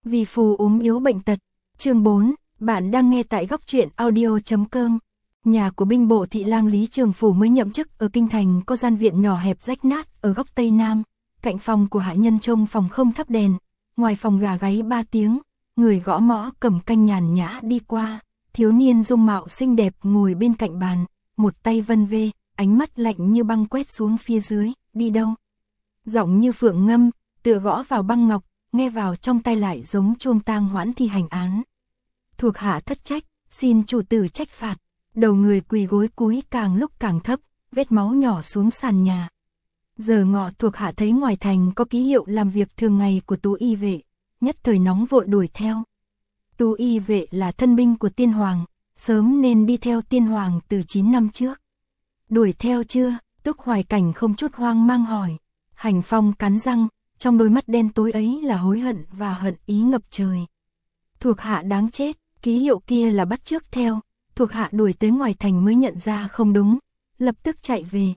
Vì phù ốm yếu bệnh tật. Chương 4, bạn đang nghe tại góc truyện audio.com. Nhà của binh bộ thị lang Lý Trường Phủ mới nhậm chức ở kinh thành có gian viện nhỏ hẹp rách nát ở góc tây nam, cạnh phòng của hạ nhân trông phòng không thắp đèn, ngoài phòng gà gáy 3 tiếng, người gõ mõ cầm canh nhàn nhã đi qua, thiếu niên dung mạo xinh đẹp ngồi bên cạnh bàn, một tay vân vê, ánh mắt lạnh như băng quét xuống phía dưới, đi đâu? Giọng như phượng ngâm, tựa gõ vào băng ngọc, nghe vào trong tai lại giống chuông tang hoãn thi hành án. Thuộc hạ thất trách, xin chủ tử trách phạt. Đầu người quỳ gối cúi càng lúc càng thấp, vết máu nhỏ xuống sàn nhà. Giờ ngọ thuộc hạ thấy ngoài thành có ký hiệu làm việc thường ngày của Tú y vệ, nhất thời nóng vội đuổi theo. Tú y vệ là thân binh của tiên hoàng, sớm nên đi theo tiên hoàng từ 9 năm trước. Đuổi theo chưa? Túc Hoài Cảnh không chút hoang mang hỏi. Hành Phong cắn răng, trong đôi mắt đen tối ấy là hối hận và hận ý ngập trời. Thuộc hạ đáng chết, ký hiệu kia là bắt chước theo. Thuộc hạ đuổi tới ngoài thành mới nhận ra không đúng, lập tức chạy về.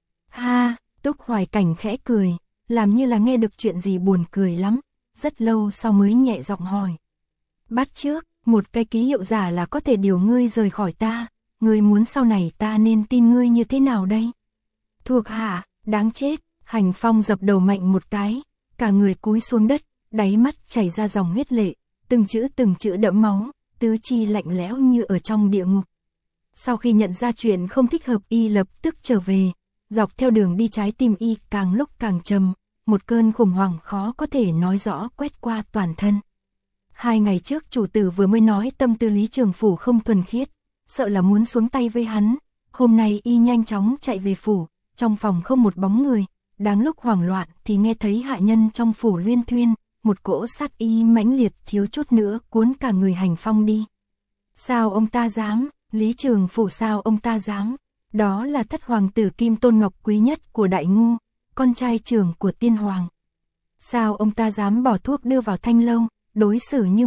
Ha, Túc Hoài Cảnh khẽ cười, làm như là nghe được chuyện gì buồn cười lắm, rất lâu sau mới nhẹ giọng hỏi. Bắt chước, một cái ký hiệu giả là có thể điều ngươi rời khỏi ta, ngươi muốn sau này ta nên tin ngươi như thế nào đây? Thuộc hạ, đáng chết, Hành Phong dập đầu mạnh một cái, cả người cúi xuống đất, đáy mắt chảy ra dòng huyết lệ, từng chữ đẫm máu. Tứ chi lạnh lẽo như ở trong địa ngục. Sau khi nhận ra chuyện không thích hợp y lập tức trở về, dọc theo đường đi trái tim y càng lúc càng trầm, một cơn khủng hoảng khó có thể nói rõ quét qua toàn thân. 2 ngày trước chủ tử vừa mới nói tâm tư Lý Trường Phủ không thuần khiết, sợ là muốn xuống tay với hắn, hôm nay y nhanh chóng chạy về phủ, trong phòng không một bóng người, đáng lúc hoảng loạn thì nghe thấy hạ nhân trong phủ luyên thuyên. Một cỗ sát ý mãnh liệt thiếu chút nữa cuốn cả người Hành Phong đi. Sao ông ta dám, Lý Trường Phủ sao ông ta dám, đó là thất hoàng tử Kim Tôn Ngọc quý nhất của Đại Ngu, con trai trưởng của tiên hoàng. Sao ông ta dám bỏ thuốc đưa vào thanh lâu, đối xử như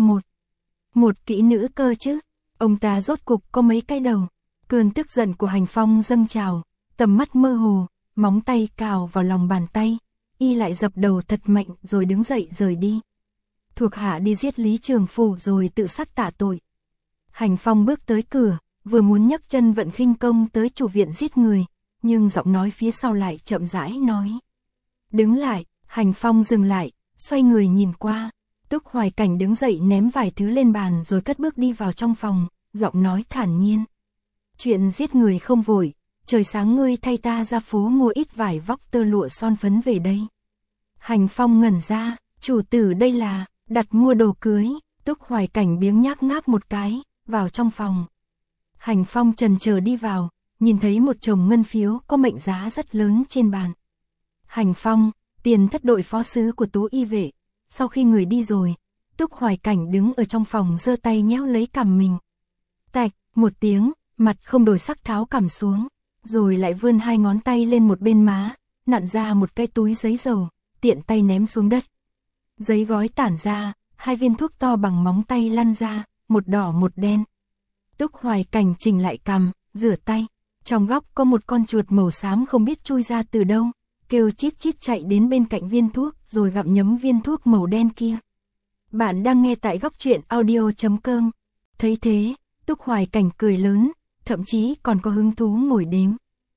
một kỹ nữ cơ chứ, ông ta rốt cục có mấy cái đầu. Cơn tức giận của Hành Phong dâng trào, tầm mắt mơ hồ, móng tay cào vào lòng bàn tay. Y lại dập đầu thật mạnh rồi đứng dậy rời đi. Thuộc hạ đi giết Lý Trường Phủ rồi tự sát tạ tội. Hành Phong bước tới cửa, vừa muốn nhấc chân vận khinh công tới chủ viện giết người, nhưng giọng nói phía sau lại chậm rãi nói. Đứng lại, Hành Phong dừng lại, xoay người nhìn qua. Túc Hoài Cảnh đứng dậy ném vài thứ lên bàn rồi cất bước đi vào trong phòng, giọng nói thản nhiên. Chuyện giết người không vội. Trời sáng ngươi thay ta ra phố mua ít vải vóc tơ lụa son phấn về đây. Hành Phong ngẩn ra, chủ tử đây là, đặt mua đồ cưới. Túc Hoài Cảnh biếng nhác ngáp một cái, vào trong phòng. Hành Phong chần chờ đi vào, nhìn thấy một chồng ngân phiếu có mệnh giá rất lớn trên bàn. Hành Phong, tiền thất đội phó sứ của Tú y vệ. Sau khi người đi rồi, Túc Hoài Cảnh đứng ở trong phòng giơ tay nhéo lấy cằm mình. Tạch, một tiếng, mặt không đổi sắc tháo cằm xuống. Rồi lại vươn 2 ngón tay lên một bên má, nặn ra một cái túi giấy dầu, tiện tay ném xuống đất. Giấy gói tản ra, 2 viên thuốc to bằng móng tay lăn ra, một đỏ một đen. Túc Hoài Cảnh chỉnh lại cằm, rửa tay. Trong góc có một con chuột màu xám không biết chui ra từ đâu, kêu chít chít chạy đến bên cạnh viên thuốc rồi gặm nhấm viên thuốc màu đen kia. Bạn đang nghe tại góc truyện audio.com. Thấy thế, Túc Hoài Cảnh cười lớn, thậm chí còn có hứng thú ngồi đếm.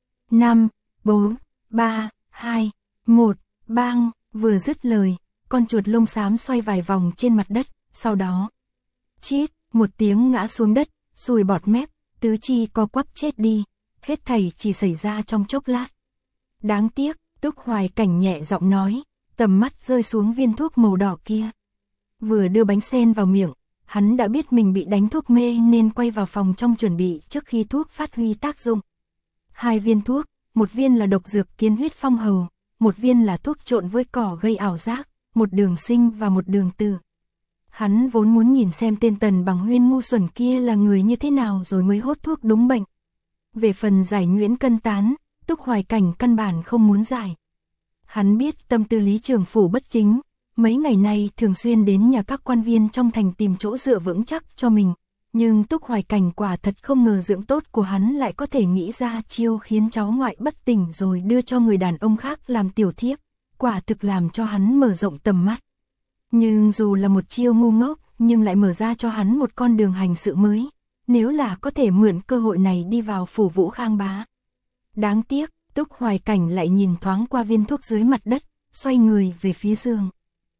5, 4, 3, 2, 1, bang, vừa dứt lời, con chuột lông xám xoay vài vòng trên mặt đất, sau đó, chít, một tiếng ngã xuống đất, sùi bọt mép, tứ chi co quắp chết đi, hết thảy chỉ xảy ra trong chốc lát. Đáng tiếc, Túc Hoài Cảnh nhẹ giọng nói, tầm mắt rơi xuống viên thuốc màu đỏ kia. Vừa đưa bánh sen vào miệng, hắn đã biết mình bị đánh thuốc mê nên quay vào phòng trong chuẩn bị trước khi thuốc phát huy tác dụng. 2 viên thuốc, một viên là độc dược kiến huyết phong hầu, một viên là thuốc trộn với cỏ gây ảo giác, một đường sinh và một đường tử. Hắn vốn muốn nhìn xem tên Tần Bằng Huyên ngu xuẩn kia là người như thế nào rồi mới hốt thuốc đúng bệnh. Về phần giải nhuyễn cân tán, Túc Hoài Cảnh căn bản không muốn giải. Hắn biết tâm tư Lý Trường Phủ bất chính, mấy ngày nay thường xuyên đến nhà các quan viên trong thành tìm chỗ dựa vững chắc cho mình, nhưng Túc Hoài Cảnh quả thật không ngờ dưỡng tốt của hắn lại có thể nghĩ ra chiêu khiến cháu ngoại bất tỉnh rồi đưa cho người đàn ông khác làm tiểu thiếp, quả thực làm cho hắn mở rộng tầm mắt. Nhưng dù là một chiêu ngu ngốc, nhưng lại mở ra cho hắn một con đường hành sự mới, nếu là có thể mượn cơ hội này đi vào phủ Vũ Khang bá. Đáng tiếc, Túc Hoài Cảnh lại nhìn thoáng qua viên thuốc dưới mặt đất, xoay người về phía giường.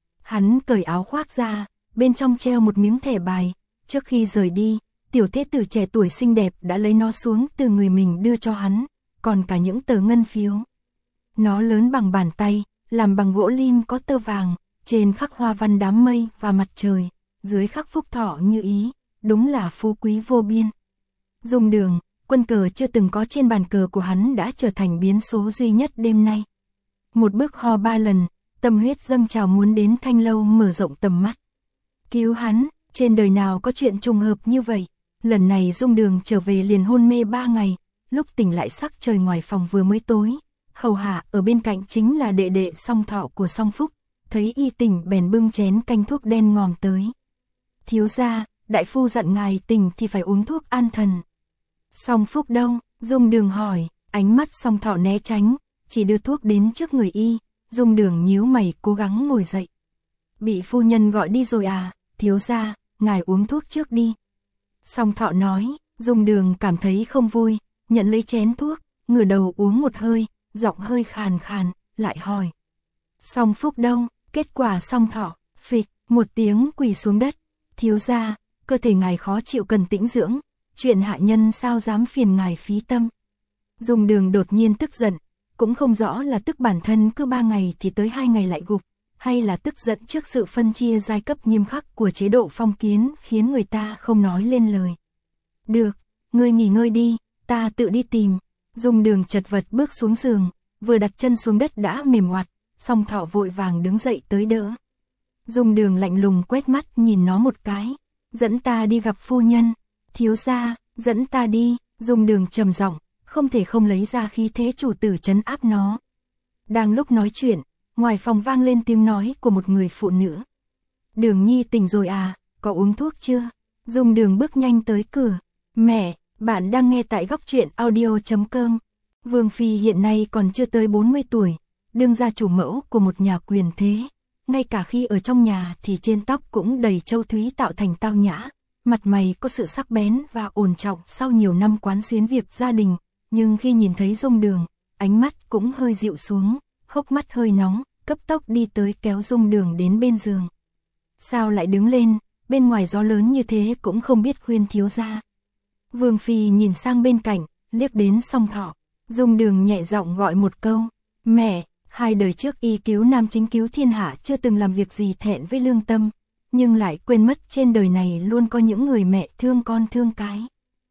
Hắn cởi áo khoác ra, bên trong treo một miếng thẻ bài, trước khi rời đi, tiểu thế tử trẻ tuổi xinh đẹp đã lấy nó xuống từ người mình đưa cho hắn, còn cả những tờ ngân phiếu. Nó lớn bằng bàn tay, làm bằng gỗ lim có tơ vàng, trên khắc hoa văn đám mây và mặt trời, dưới khắc phúc thọ như ý, đúng là phú quý vô biên. Dung Đường, quân cờ chưa từng có trên bàn cờ của hắn đã trở thành biến số duy nhất đêm nay. Một bước ho 3 lần, tâm huyết dâng trào muốn đến Thanh Lâu mở rộng tầm mắt. Cứu hắn, trên đời nào có chuyện trùng hợp như vậy. Lần này Dung Đường trở về liền hôn mê 3 ngày, lúc tỉnh lại sắc trời ngoài phòng vừa mới tối. Hầu hạ ở bên cạnh chính là đệ đệ Song Thọ của Song Phúc, thấy y tỉnh bèn bưng chén canh thuốc đen ngòm tới. Thiếu gia, đại phu dặn ngài tỉnh thì phải uống thuốc an thần. Song Phúc đâu? Dung Đường hỏi, ánh mắt Song Thọ né tránh, chỉ đưa thuốc đến trước người y. Dung Đường nhíu mày cố gắng ngồi dậy. Bị phu nhân gọi đi rồi à? Thiếu gia, ngài uống thuốc trước đi. Song Thọ nói. Dung Đường cảm thấy không vui, nhận lấy chén thuốc, ngửa đầu uống một hơi, giọng hơi khàn khàn, lại hỏi. Song Phúc đâu? Kết quả Song Thọ, phịch, một tiếng quỳ xuống đất. Thiếu gia, cơ thể ngài khó chịu cần tĩnh dưỡng, chuyện hạ nhân sao dám phiền ngài phí tâm. Dung Đường đột nhiên tức giận, cũng không rõ là tức bản thân cứ 3 ngày thì tới 2 ngày lại gục, hay là tức giận trước sự phân chia giai cấp nghiêm khắc của chế độ phong kiến khiến người ta không nói lên lời. Được, ngươi nghỉ ngơi đi, ta tự đi tìm. Dung Đường chật vật bước xuống giường, vừa đặt chân xuống đất đã mềm oặt, Song Thọ vội vàng đứng dậy tới đỡ. Dung Đường lạnh lùng quét mắt nhìn nó một cái, dẫn ta đi gặp phu nhân. Thiếu gia, dẫn ta đi. Dung Đường trầm giọng, không thể không lấy ra khí thế chủ tử trấn áp nó. Đang lúc nói chuyện, ngoài phòng vang lên tiếng nói của một người phụ nữ. Đường Nhi tỉnh rồi à, có uống thuốc chưa? Dung Đường bước nhanh tới cửa. Mẹ, bạn đang nghe tại góc truyện audio.com. Vương Phi hiện nay còn chưa tới 40 tuổi, đương gia chủ mẫu của một nhà quyền thế. Ngay cả khi ở trong nhà thì trên tóc cũng đầy châu thúy tạo thành tao nhã. Mặt mày có sự sắc bén và ổn trọng sau nhiều năm quán xuyến việc gia đình. Nhưng khi nhìn thấy Dung Đường, ánh mắt cũng hơi dịu xuống, hốc mắt hơi nóng, cấp tốc đi tới kéo Dung Đường đến bên giường. Sao lại đứng lên, bên ngoài gió lớn như thế cũng không biết khuyên thiếu gia. Vương Phi nhìn sang bên cạnh, liếc đến Song Thọ. Dung Đường nhẹ giọng gọi một câu. Mẹ, 2 đời trước y cứu nam chính cứu thiên hạ chưa từng làm việc gì thẹn với lương tâm, nhưng lại quên mất trên đời này luôn có những người mẹ thương con thương cái.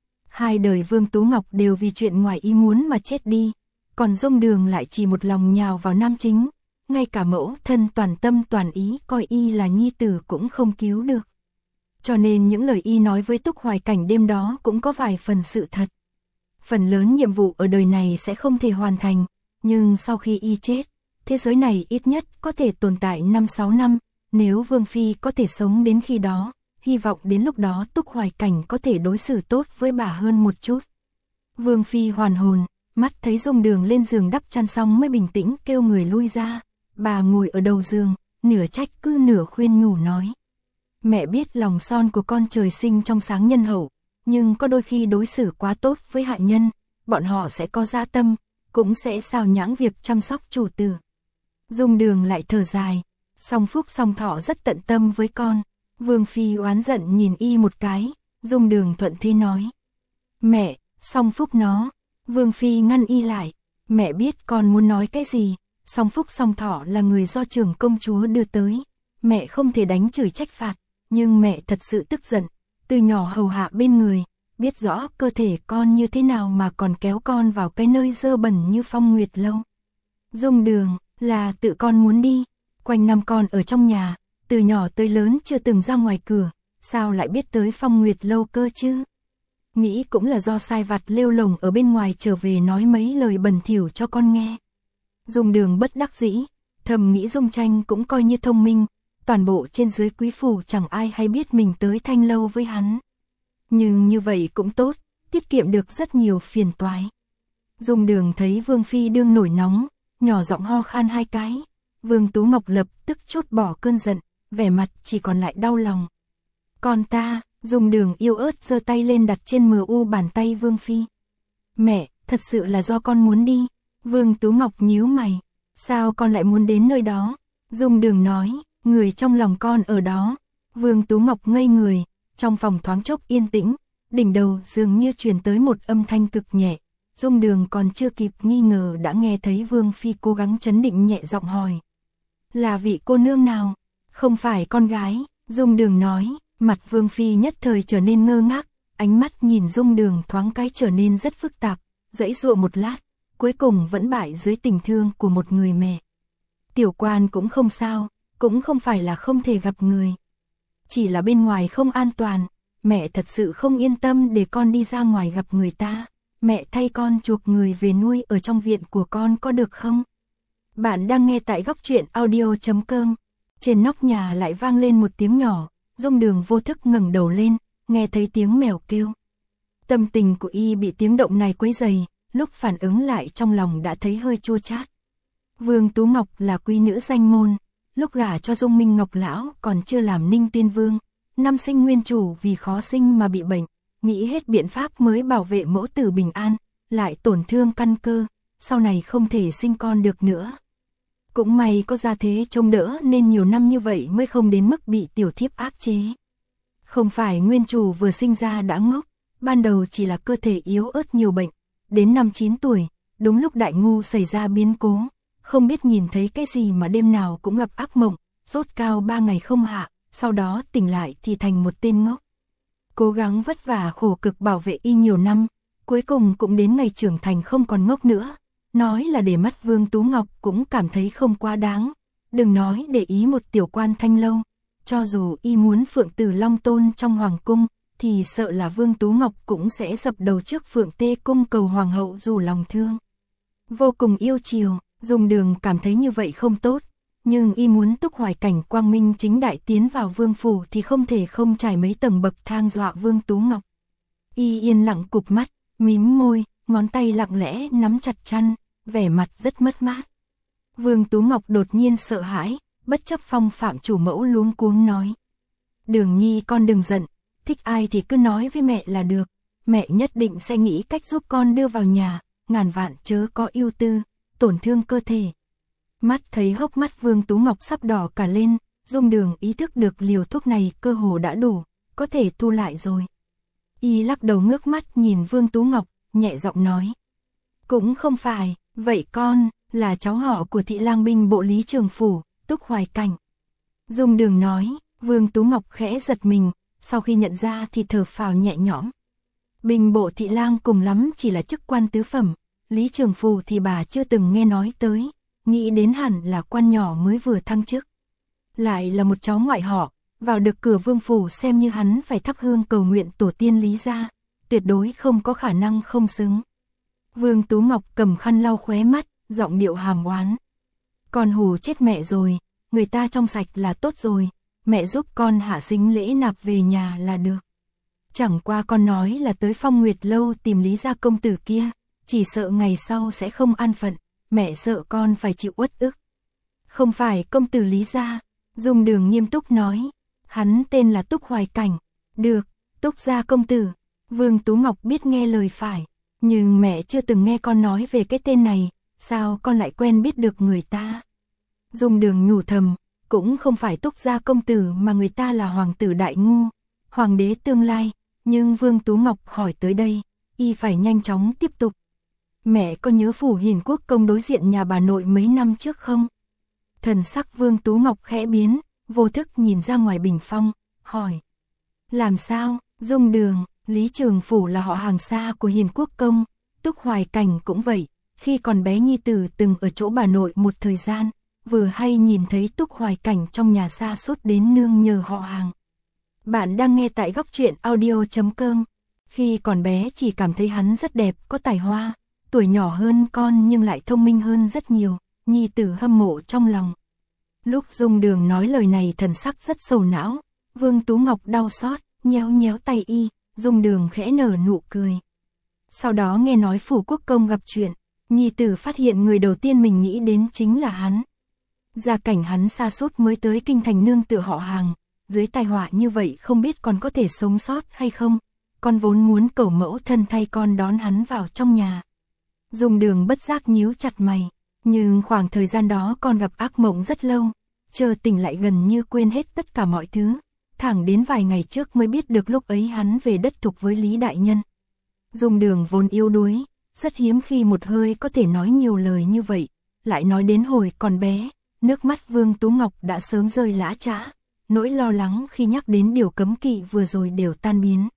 2 đời Vương Tú Ngọc đều vì chuyện ngoài ý muốn mà chết đi, còn Dung Đường lại chỉ một lòng nhào vào nam chính, ngay cả mẫu thân toàn tâm toàn ý coi y là nhi tử cũng không cứu được. Cho nên những lời y nói với Túc Hoài Cảnh đêm đó cũng có vài phần sự thật. Phần lớn nhiệm vụ ở đời này sẽ không thể hoàn thành, nhưng sau khi y chết, thế giới này ít nhất có thể tồn tại 5-6 năm, nếu Vương Phi có thể sống đến khi đó, hy vọng đến lúc đó Túc Hoài Cảnh có thể đối xử tốt với bà hơn một chút. Vương Phi hoàn hồn, mắt thấy Dung Đường lên giường đắp chăn xong mới bình tĩnh kêu người lui ra. Bà ngồi ở đầu giường, nửa trách cứ nửa khuyên nhủ nói. Mẹ biết lòng son của con trời sinh trong sáng nhân hậu, nhưng có đôi khi đối xử quá tốt với hạ nhân, bọn họ sẽ có dã tâm, cũng sẽ xào nhãng việc chăm sóc chủ tử. Dung Đường lại thở dài, Song Phúc Song Thọ rất tận tâm với con. Vương Phi oán giận nhìn y một cái, Dung Đường thuận thế nói. Mẹ, Song Phúc nó. Vương Phi ngăn y lại, mẹ biết con muốn nói cái gì. Song Phúc Song Thọ là người do trưởng công chúa đưa tới, mẹ không thể đánh chửi trách phạt, nhưng mẹ thật sự tức giận, từ nhỏ hầu hạ bên người, biết rõ cơ thể con như thế nào mà còn kéo con vào cái nơi dơ bẩn như Phong Nguyệt Lâu. Dung Đường, là tự con muốn đi, quanh năm con ở trong nhà, từ nhỏ tới lớn chưa từng ra ngoài cửa, sao lại biết tới Phong Nguyệt Lâu cơ chứ? Nghĩ cũng là do sai vặt lêu lồng ở bên ngoài trở về nói mấy lời bẩn thỉu cho con nghe. Dung Đường bất đắc dĩ, thầm nghĩ Dung Tranh cũng coi như thông minh, toàn bộ trên dưới quý phủ chẳng ai hay biết mình tới Thanh Lâu với hắn. Nhưng như vậy cũng tốt, tiết kiệm được rất nhiều phiền toái. Dung Đường thấy Vương Phi đương nổi nóng, nhỏ giọng ho khan 2 cái. Vương Tú Ngọc lập tức chốt bỏ cơn giận, vẻ mặt chỉ còn lại đau lòng. Con ta, Dung Đường yêu ớt giơ tay lên đặt trên mu bàn tay Vương Phi. Mẹ, thật sự là do con muốn đi. Vương Tú Ngọc nhíu mày. Sao con lại muốn đến nơi đó? Dung Đường nói, người trong lòng con ở đó. Vương Tú Ngọc ngây người, trong phòng thoáng chốc yên tĩnh, đỉnh đầu dường như truyền tới một âm thanh cực nhẹ. Dung Đường còn chưa kịp nghi ngờ đã nghe thấy Vương Phi cố gắng trấn định nhẹ giọng hỏi. Là vị cô nương nào? Không phải con gái, Dung Đường nói, mặt Vương Phi nhất thời trở nên ngơ ngác, ánh mắt nhìn Dung Đường thoáng cái trở nên rất phức tạp, giãy giụa một lát, cuối cùng vẫn bại dưới tình thương của một người mẹ. Tiểu quan cũng không sao, cũng không phải là không thể gặp người. Chỉ là bên ngoài không an toàn, mẹ thật sự không yên tâm để con đi ra ngoài gặp người ta. Mẹ thay con chuộc người về nuôi ở trong viện của con có được không? Bạn đang nghe tại góc truyện audio.com. Trên nóc nhà lại vang lên một tiếng nhỏ, Dung Đường vô thức ngẩng đầu lên, nghe thấy tiếng mèo kêu. Tâm tình của y bị tiếng động này quấy rầy, lúc phản ứng lại trong lòng đã thấy hơi chua chát. Vương Tú Ngọc là quý nữ danh môn, lúc gả cho Dung Minh Ngọc lão còn chưa làm Ninh Tuyên Vương, năm sinh nguyên chủ vì khó sinh mà bị bệnh, nghĩ hết biện pháp mới bảo vệ mẫu tử bình an, lại tổn thương căn cơ, sau này không thể sinh con được nữa. Cũng may có gia thế trông đỡ nên nhiều năm như vậy mới không đến mức bị tiểu thiếp áp chế. Không phải nguyên chủ vừa sinh ra đã ngốc, ban đầu chỉ là cơ thể yếu ớt nhiều bệnh, đến năm 9 tuổi, đúng lúc đại ngu xảy ra biến cố, không biết nhìn thấy cái gì mà đêm nào cũng gặp ác mộng, sốt cao 3 ngày không hạ, sau đó tỉnh lại thì thành một tên ngốc. Cố gắng vất vả khổ cực bảo vệ y nhiều năm, cuối cùng cũng đến ngày trưởng thành không còn ngốc nữa. Nói là để mắt Vương Tú Ngọc cũng cảm thấy không quá đáng. Đừng nói để ý một tiểu quan thanh lâu. Cho dù y muốn Phượng Tử Long Tôn trong hoàng cung, thì sợ là Vương Tú Ngọc cũng sẽ dập đầu trước Phượng Tê cung cầu hoàng hậu dù lòng thương. Vô cùng yêu chiều, Dung Đường cảm thấy như vậy không tốt. Nhưng y muốn Túc Hoài Cảnh quang minh chính đại tiến vào vương phủ thì không thể không trải mấy tầng bậc thang dọa Vương Tú Ngọc. Y yên lặng cụp mắt, mím môi, ngón tay lặng lẽ nắm chặt chăn, vẻ mặt rất mất mát. Vương Tú Ngọc đột nhiên sợ hãi, bất chấp phong phạm chủ mẫu luống cuống nói. Đường Nhi con đừng giận, thích ai thì cứ nói với mẹ là được, mẹ nhất định sẽ nghĩ cách giúp con đưa vào nhà, ngàn vạn chớ có ưu tư, tổn thương cơ thể. Mắt thấy hốc mắt Vương Tú Ngọc sắp đỏ cả lên, Dung Đường ý thức được liều thuốc này cơ hồ đã đủ, có thể thu lại rồi. Y lắc đầu ngước mắt nhìn Vương Tú Ngọc, nhẹ giọng nói. Cũng không phải, vậy con, là cháu họ của thị lang binh bộ Lý Trường Phủ, Túc Hoài Cảnh. Dung Đường nói, Vương Tú Ngọc khẽ giật mình, sau khi nhận ra thì thở phào nhẹ nhõm. Binh bộ thị lang cùng lắm chỉ là chức quan tứ phẩm, Lý Trường Phủ thì bà chưa từng nghe nói tới, nghĩ đến hẳn là quan nhỏ mới vừa thăng chức. Lại là một cháu ngoại họ, vào được cửa vương phủ xem như hắn phải thắp hương cầu nguyện tổ tiên Lý gia, tuyệt đối không có khả năng không xứng. Vương Tú Ngọc cầm khăn lau khóe mắt, giọng điệu hàm oán. Con hù chết mẹ rồi, người ta trong sạch là tốt rồi, mẹ giúp con hạ sính lễ nạp về nhà là được. Chẳng qua con nói là tới Phong Nguyệt lâu tìm Lý gia công tử kia, chỉ sợ ngày sau sẽ không an phận, mẹ sợ con phải chịu uất ức. Không phải công tử Lý gia, Dung Đường nghiêm túc nói, hắn tên là Túc Hoài Cảnh. Được, Túc gia công tử. Vương Tú Ngọc biết nghe lời phải, nhưng mẹ chưa từng nghe con nói về cái tên này, sao con lại quen biết được người ta? Dung Đường nhủ thầm, cũng không phải Túc gia công tử mà người ta là hoàng tử đại ngu, hoàng đế tương lai, nhưng Vương Tú Ngọc hỏi tới đây, y phải nhanh chóng tiếp tục. Mẹ có nhớ phủ Hiền Quốc công đối diện nhà bà nội mấy năm trước không? Thần sắc Vương Tú Ngọc khẽ biến, vô thức nhìn ra ngoài bình phong, hỏi. Làm sao? Dung Đường, Lý Trường Phủ là họ hàng xa của Hiền Quốc công, Túc Hoài Cảnh cũng vậy, khi còn bé nhi tử từng ở chỗ bà nội một thời gian, vừa hay nhìn thấy Túc Hoài Cảnh trong nhà xa suốt đến nương nhờ họ hàng. Bạn đang nghe tại góc truyện audio.com. Khi còn bé chỉ cảm thấy hắn rất đẹp, có tài hoa, tuổi nhỏ hơn con nhưng lại thông minh hơn rất nhiều, nhi tử hâm mộ trong lòng. Lúc Dung Đường nói lời này thần sắc rất sầu não, Vương Tú Ngọc đau xót, nhéo nhéo tay y, Dung Đường khẽ nở nụ cười. Sau đó nghe nói phủ quốc công gặp chuyện, nhi tử phát hiện người đầu tiên mình nghĩ đến chính là hắn. Gia cảnh hắn sa sút mới tới kinh thành nương tựa họ Hàng, dưới tai họa như vậy không biết còn có thể sống sót hay không, con vốn muốn cầu mẫu thân thay con đón hắn vào trong nhà. Dung Đường bất giác nhíu chặt mày, nhưng khoảng thời gian đó con gặp ác mộng rất lâu, chờ tỉnh lại gần như quên hết tất cả mọi thứ, thẳng đến vài ngày trước mới biết được lúc ấy hắn về đất thục với Lý đại nhân. Dung Đường vốn yếu đuối, rất hiếm khi một hơi có thể nói nhiều lời như vậy, lại nói đến hồi còn bé, nước mắt Vương Tú Ngọc đã sớm rơi lã chã, nỗi lo lắng khi nhắc đến điều cấm kỵ vừa rồi đều tan biến.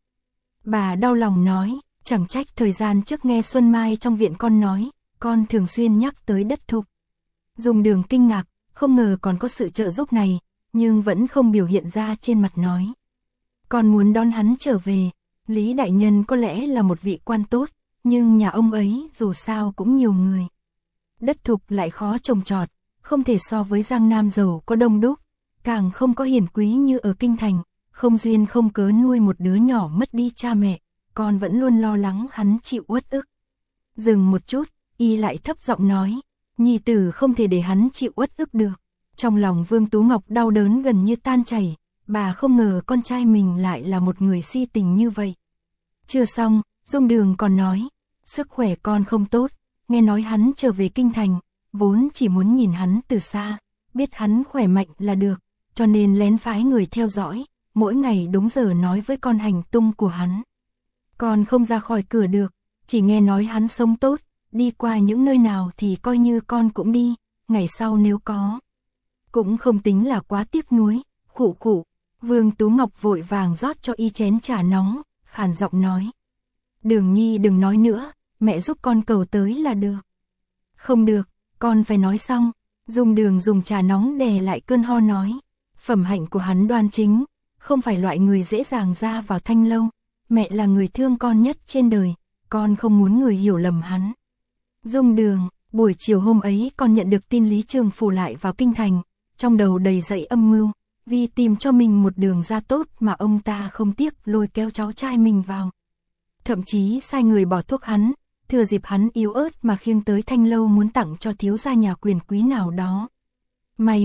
Bà đau lòng nói, chẳng trách thời gian trước nghe Xuân Mai trong viện con nói, con thường xuyên nhắc tới đất thục. Dung Đường kinh ngạc, không ngờ còn có sự trợ giúp này, nhưng vẫn không biểu hiện ra trên mặt nói. Con muốn đón hắn trở về, Lý đại nhân có lẽ là một vị quan tốt, nhưng nhà ông ấy dù sao cũng nhiều người. Đất thục lại khó trồng trọt, không thể so với Giang Nam giàu có đông đúc, càng không có hiển quý như ở kinh thành, không duyên không cớ nuôi một đứa nhỏ mất đi cha mẹ, con vẫn luôn lo lắng hắn chịu uất ức. Dừng một chút, y lại thấp giọng nói, nhi tử không thể để hắn chịu uất ức được. Trong lòng Vương Tú Ngọc đau đớn gần như tan chảy, bà không ngờ con trai mình lại là một người si tình như vậy. Chưa xong, Dung Đường còn nói, sức khỏe con không tốt, nghe nói hắn trở về kinh thành, vốn chỉ muốn nhìn hắn từ xa, biết hắn khỏe mạnh là được, cho nên lén phái người theo dõi, mỗi ngày đúng giờ nói với con hành tung của hắn. Con không ra khỏi cửa được, chỉ nghe nói hắn sống tốt, đi qua những nơi nào thì coi như con cũng đi, ngày sau nếu có. Cũng không tính là quá tiếc nuối, khụ khụ. Vương Tú Ngọc vội vàng rót cho y chén trà nóng, khàn giọng nói. Đường nhi đừng nói nữa, mẹ giúp con cầu tới là được. Không được, con phải nói xong. Dung Đường dùng trà nóng đè lại cơn ho nói. Phẩm hạnh của hắn đoan chính, không phải loại người dễ dàng ra vào thanh lâu. Mẹ là người thương con nhất trên đời, con không muốn người hiểu lầm hắn. Dung Đường, buổi chiều hôm ấy con nhận được tin Lý Trường Phủ lại vào kinh thành, trong đầu đầy dẫy âm mưu, vì tìm cho mình một đường ra tốt mà ông ta không tiếc lôi kéo cháu trai mình vào. Thậm chí sai người bỏ thuốc hắn, thừa dịp hắn yếu ớt mà khiêng tới thanh lâu muốn tặng cho thiếu gia nhà quyền quý nào đó. May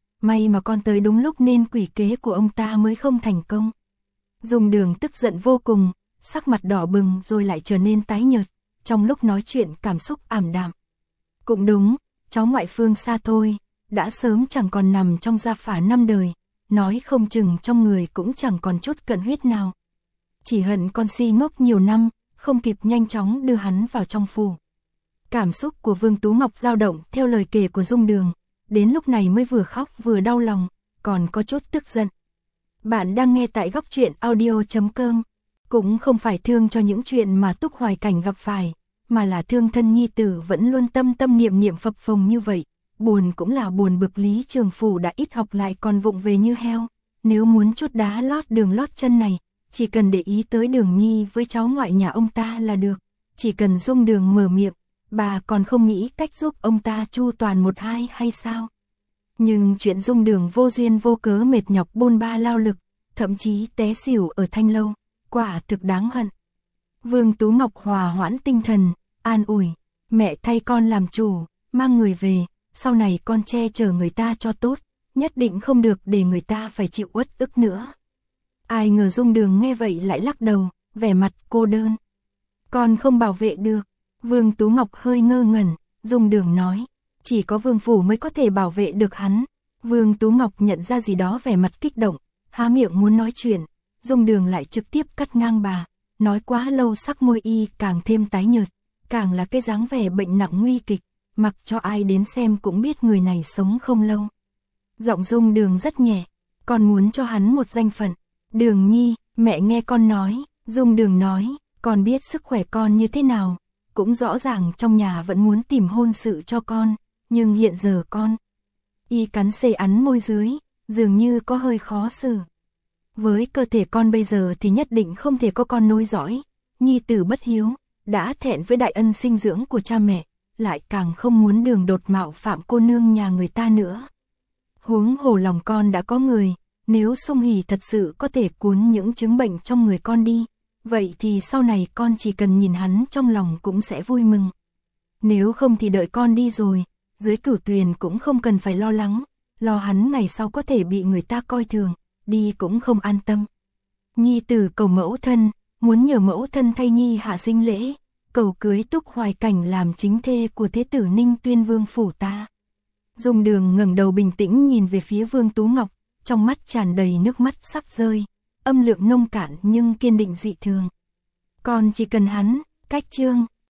mà con tới đúng lúc nên quỷ kế của ông ta mới không thành công. Dung Đường tức giận vô cùng, sắc mặt đỏ bừng rồi lại trở nên tái nhợt, trong lúc nói chuyện cảm xúc ảm đạm. Cũng đúng, cháu ngoại phương xa thôi, đã sớm chẳng còn nằm trong gia phả năm đời, nói không chừng trong người cũng chẳng còn chút cận huyết nào. Chỉ hận con si ngốc nhiều năm, không kịp nhanh chóng đưa hắn vào trong phủ. Cảm xúc của Vương Tú Ngọc dao động theo lời kể của Dung Đường, đến lúc này mới vừa khóc vừa đau lòng, còn có chút tức giận. Bạn đang nghe tại Góc Truyện Audio.com, cũng không phải thương cho những chuyện mà Túc Hoài Cảnh gặp phải, mà là thương thân nhi tử vẫn luôn tâm tâm niệm niệm phập phồng như vậy. Buồn cũng là buồn bực Lý Trường Phủ đã ít học lại còn vụng về như heo, nếu muốn chút đá lót đường lót chân này, chỉ cần để ý tới Đường Nhi với cháu ngoại nhà ông ta là được, chỉ cần Dung Đường mở miệng, bà còn không nghĩ cách giúp ông ta chu toàn một hai hay sao? Nhưng chuyện Dung Đường vô duyên vô cớ mệt nhọc bôn ba lao lực, thậm chí té xỉu ở thanh lâu, quả thực đáng hận. Vương Tú Ngọc hòa hoãn tinh thần, an ủi, mẹ thay con làm chủ, mang người về, sau này con che chở người ta cho tốt, nhất định không được để người ta phải chịu uất ức nữa. Ai ngờ Dung Đường nghe vậy lại lắc đầu, vẻ mặt cô đơn. Con không bảo vệ được. Vương Tú Ngọc hơi ngơ ngẩn, Dung Đường nói, chỉ có Vương Phủ mới có thể bảo vệ được hắn. Vương Tú Ngọc nhận ra gì đó vẻ mặt kích động, há miệng muốn nói chuyện, Dung Đường lại trực tiếp cắt ngang bà, nói quá lâu sắc môi y càng thêm tái nhợt, càng là cái dáng vẻ bệnh nặng nguy kịch, mặc cho ai đến xem cũng biết người này sống không lâu. Giọng Dung Đường rất nhẹ, con muốn cho hắn một danh phận. Đường Nhi, mẹ nghe con nói. Dung Đường nói, con biết sức khỏe con như thế nào, cũng rõ ràng trong nhà vẫn muốn tìm hôn sự cho con, nhưng hiện giờ con. Y cắn xê ắn môi dưới, dường như có hơi khó xử. Với cơ thể con bây giờ thì nhất định không thể có con nối dõi, nhi tử bất hiếu, đã thẹn với đại ân sinh dưỡng của cha mẹ, lại càng không muốn đường đột mạo phạm cô nương nhà người ta nữa. Huống hồ lòng con đã có người, nếu Song Hỷ thật sự có thể cuốn những chứng bệnh trong người con đi, vậy thì sau này con chỉ cần nhìn hắn trong lòng cũng sẽ vui mừng. Nếu không thì đợi con đi rồi, dưới Cửu Tuyền cũng không cần phải lo lắng, lo hắn ngày sau có thể bị người ta coi thường, đi cũng không an tâm. Nhi tử cầu mẫu thân, muốn nhờ mẫu thân thay Nhi hạ sinh lễ, cầu cưới Túc Hoài Cảnh làm chính thê của thế tử Ninh Tuyên Vương phủ ta. Dung Đường ngẩng đầu bình tĩnh nhìn về phía Vương Tú Ngọc, trong mắt tràn đầy nước mắt sắp rơi, âm lượng nông cạn nhưng kiên định dị thường. Còn chỉ cần hắn, cách chương.